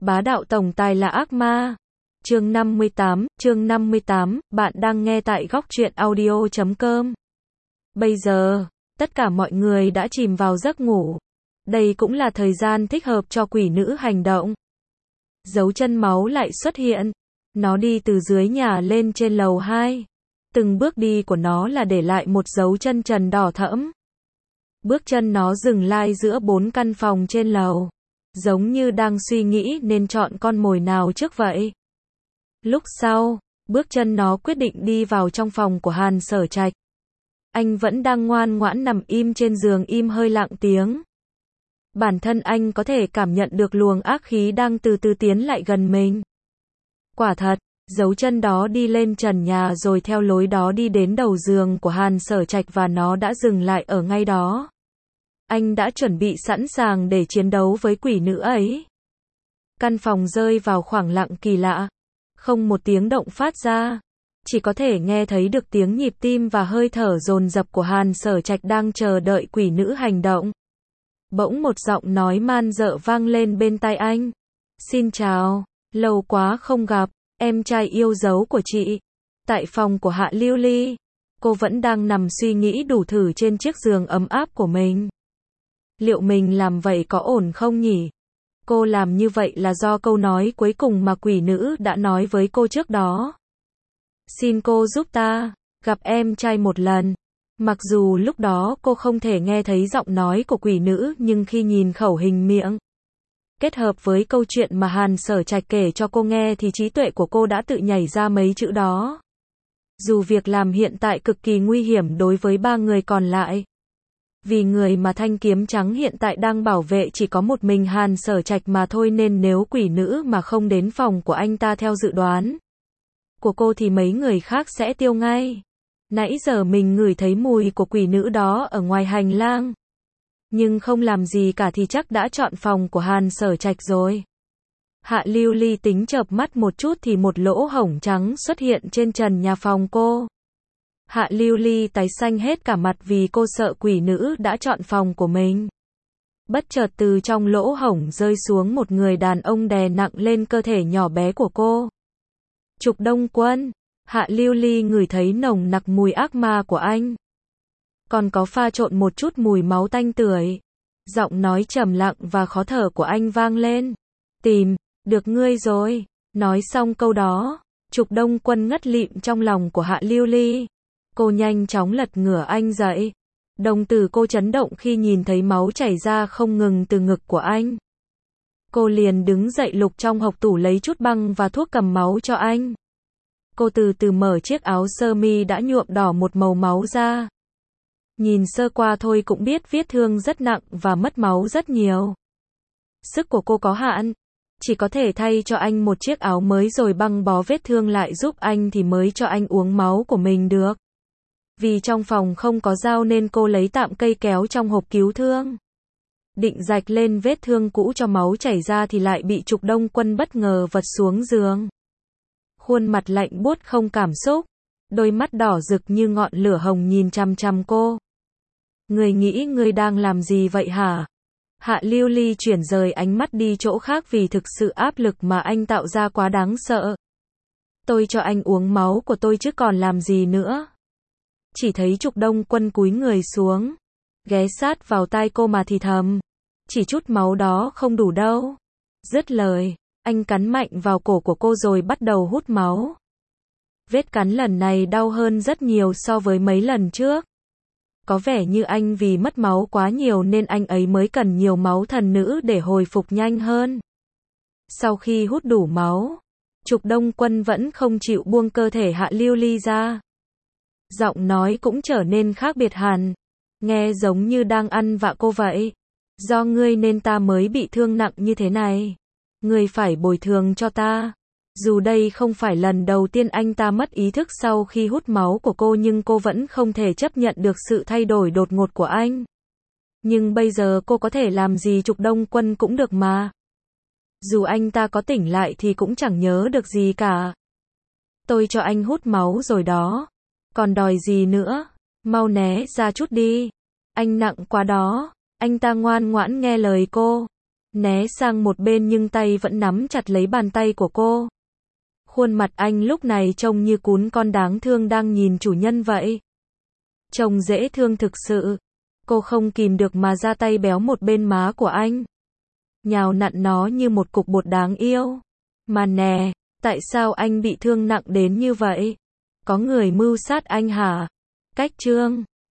Bá đạo tổng tài là ác ma. Chương 58, bạn đang nghe tại góc truyện audio.com. Bây giờ, tất cả mọi người đã chìm vào giấc ngủ. Đây cũng là thời gian thích hợp cho quỷ nữ hành động. Dấu chân máu lại xuất hiện. Nó đi từ dưới nhà lên trên lầu 2. Từng bước đi của nó là để lại một dấu chân trần đỏ thẫm. Bước chân nó dừng lại giữa 4 căn phòng trên lầu. Giống như đang suy nghĩ nên chọn con mồi nào trước vậy. Lúc sau, bước chân nó quyết định đi vào trong phòng của Hàn Sở Trạch. Anh vẫn đang ngoan ngoãn nằm im trên giường im hơi lặng tiếng. Bản thân anh có thể cảm nhận được luồng ác khí đang từ từ tiến lại gần mình. Quả thật, dấu chân đó đi lên trần nhà rồi theo lối đó đi đến đầu giường của Hàn Sở Trạch và nó đã dừng lại ở ngay đó. Anh đã chuẩn bị sẵn sàng để chiến đấu với quỷ nữ ấy. Căn phòng rơi vào khoảng lặng kỳ lạ. Không một tiếng động phát ra. Chỉ có thể nghe thấy được tiếng nhịp tim và hơi thở dồn dập của Hàn Sở Trạch đang chờ đợi quỷ nữ hành động. Bỗng một giọng nói man dợ vang lên bên tai anh. Xin chào, lâu quá không gặp, em trai yêu dấu của chị. Tại phòng của Hạ Lưu Ly, cô vẫn đang nằm suy nghĩ đủ thử trên chiếc giường ấm áp của mình. Liệu mình làm vậy có ổn không nhỉ? Cô làm như vậy là do câu nói cuối cùng mà quỷ nữ đã nói với cô trước đó. Xin cô giúp ta gặp em trai một lần. Mặc dù lúc đó cô không thể nghe thấy giọng nói của quỷ nữ, nhưng khi nhìn khẩu hình miệng, kết hợp với câu chuyện mà Hàn Sở Trạch kể cho cô nghe thì trí tuệ của cô đã tự nhảy ra mấy chữ đó. Dù việc làm hiện tại cực kỳ nguy hiểm đối với 3 người còn lại. Vì người mà thanh kiếm trắng hiện tại đang bảo vệ chỉ có một mình Hàn Sở Trạch mà thôi, nên nếu quỷ nữ mà không đến phòng của anh ta theo dự đoán của cô thì mấy người khác sẽ tiêu ngay. Nãy giờ mình ngửi thấy mùi của quỷ nữ đó ở ngoài hành lang. Nhưng không làm gì cả thì chắc đã chọn phòng của Hàn Sở Trạch rồi. Hạ Lưu Ly tính chợp mắt một chút thì một lỗ hổng trắng xuất hiện trên trần nhà phòng cô. Hạ Lưu Ly tái xanh hết cả mặt vì cô sợ quỷ nữ đã chọn phòng của mình. Bất chợt từ trong lỗ hổng rơi xuống một người đàn ông đè nặng lên cơ thể nhỏ bé của cô. Trục Đông Quân. Hạ Lưu Ly ngửi thấy nồng nặc mùi ác ma của anh. Còn có pha trộn một chút mùi máu tanh tưởi. Giọng nói trầm lặng và khó thở của anh vang lên. Tìm được ngươi rồi. Nói xong câu đó, Trục Đông Quân ngất lịm trong lòng của Hạ Lưu Ly. Cô nhanh chóng lật ngửa anh dậy. Đồng tử cô chấn động khi nhìn thấy máu chảy ra không ngừng từ ngực của anh. Cô liền đứng dậy lục trong hộc tủ lấy chút băng và thuốc cầm máu cho anh. Cô từ từ mở chiếc áo sơ mi đã nhuộm đỏ một màu máu ra. Nhìn sơ qua thôi cũng biết vết thương rất nặng và mất máu rất nhiều. Sức của cô có hạn. Chỉ có thể thay cho anh một chiếc áo mới rồi băng bó vết thương lại giúp anh thì mới cho anh uống máu của mình được. Vì trong phòng không có dao nên cô lấy tạm cây kéo trong hộp cứu thương. Định rạch lên vết thương cũ cho máu chảy ra thì lại bị Trục Đông Quân bất ngờ vật xuống giường. Khuôn mặt lạnh buốt không cảm xúc. Đôi mắt đỏ rực như ngọn lửa hồng nhìn chằm chằm cô. Người nghĩ ngươi đang làm gì vậy hả? Hạ Lưu Ly chuyển rời ánh mắt đi chỗ khác vì thực sự áp lực mà anh tạo ra quá đáng sợ. Tôi cho anh uống máu của tôi chứ còn làm gì nữa. Chỉ thấy Trục Đông Quân cúi người xuống, ghé sát vào tai cô mà thì thầm. Chỉ chút máu đó không đủ đâu. Dứt lời, anh cắn mạnh vào cổ của cô rồi bắt đầu hút máu. Vết cắn lần này đau hơn rất nhiều so với mấy lần trước. Có vẻ như anh vì mất máu quá nhiều nên anh ấy mới cần nhiều máu thần nữ để hồi phục nhanh hơn. Sau khi hút đủ máu, Trục Đông Quân vẫn không chịu buông cơ thể Hạ Lưu Ly ra. Giọng nói cũng trở nên khác biệt hẳn. Nghe giống như đang ăn vạ cô vậy. Do ngươi nên ta mới bị thương nặng như thế này. Ngươi phải bồi thường cho ta. Dù đây không phải lần đầu tiên anh ta mất ý thức sau khi hút máu của cô, nhưng cô vẫn không thể chấp nhận được sự thay đổi đột ngột của anh. Nhưng bây giờ cô có thể làm gì Trục Đông Quân cũng được mà. Dù anh ta có tỉnh lại thì cũng chẳng nhớ được gì cả. Tôi cho anh hút máu rồi đó. Còn đòi gì nữa? Mau né ra chút đi. Anh nặng quá đó. Anh ta ngoan ngoãn nghe lời cô. né sang một bên nhưng tay vẫn nắm chặt lấy bàn tay của cô. Khuôn mặt anh lúc này trông như cún con đáng thương đang nhìn chủ nhân vậy. Trông dễ thương thực sự. Cô không kìm được mà ra tay béo một bên má của anh. Nhào nặn nó như một cục bột đáng yêu. Mà nè, tại sao anh bị thương nặng đến như vậy? Có người mưu sát anh hả? Cách chương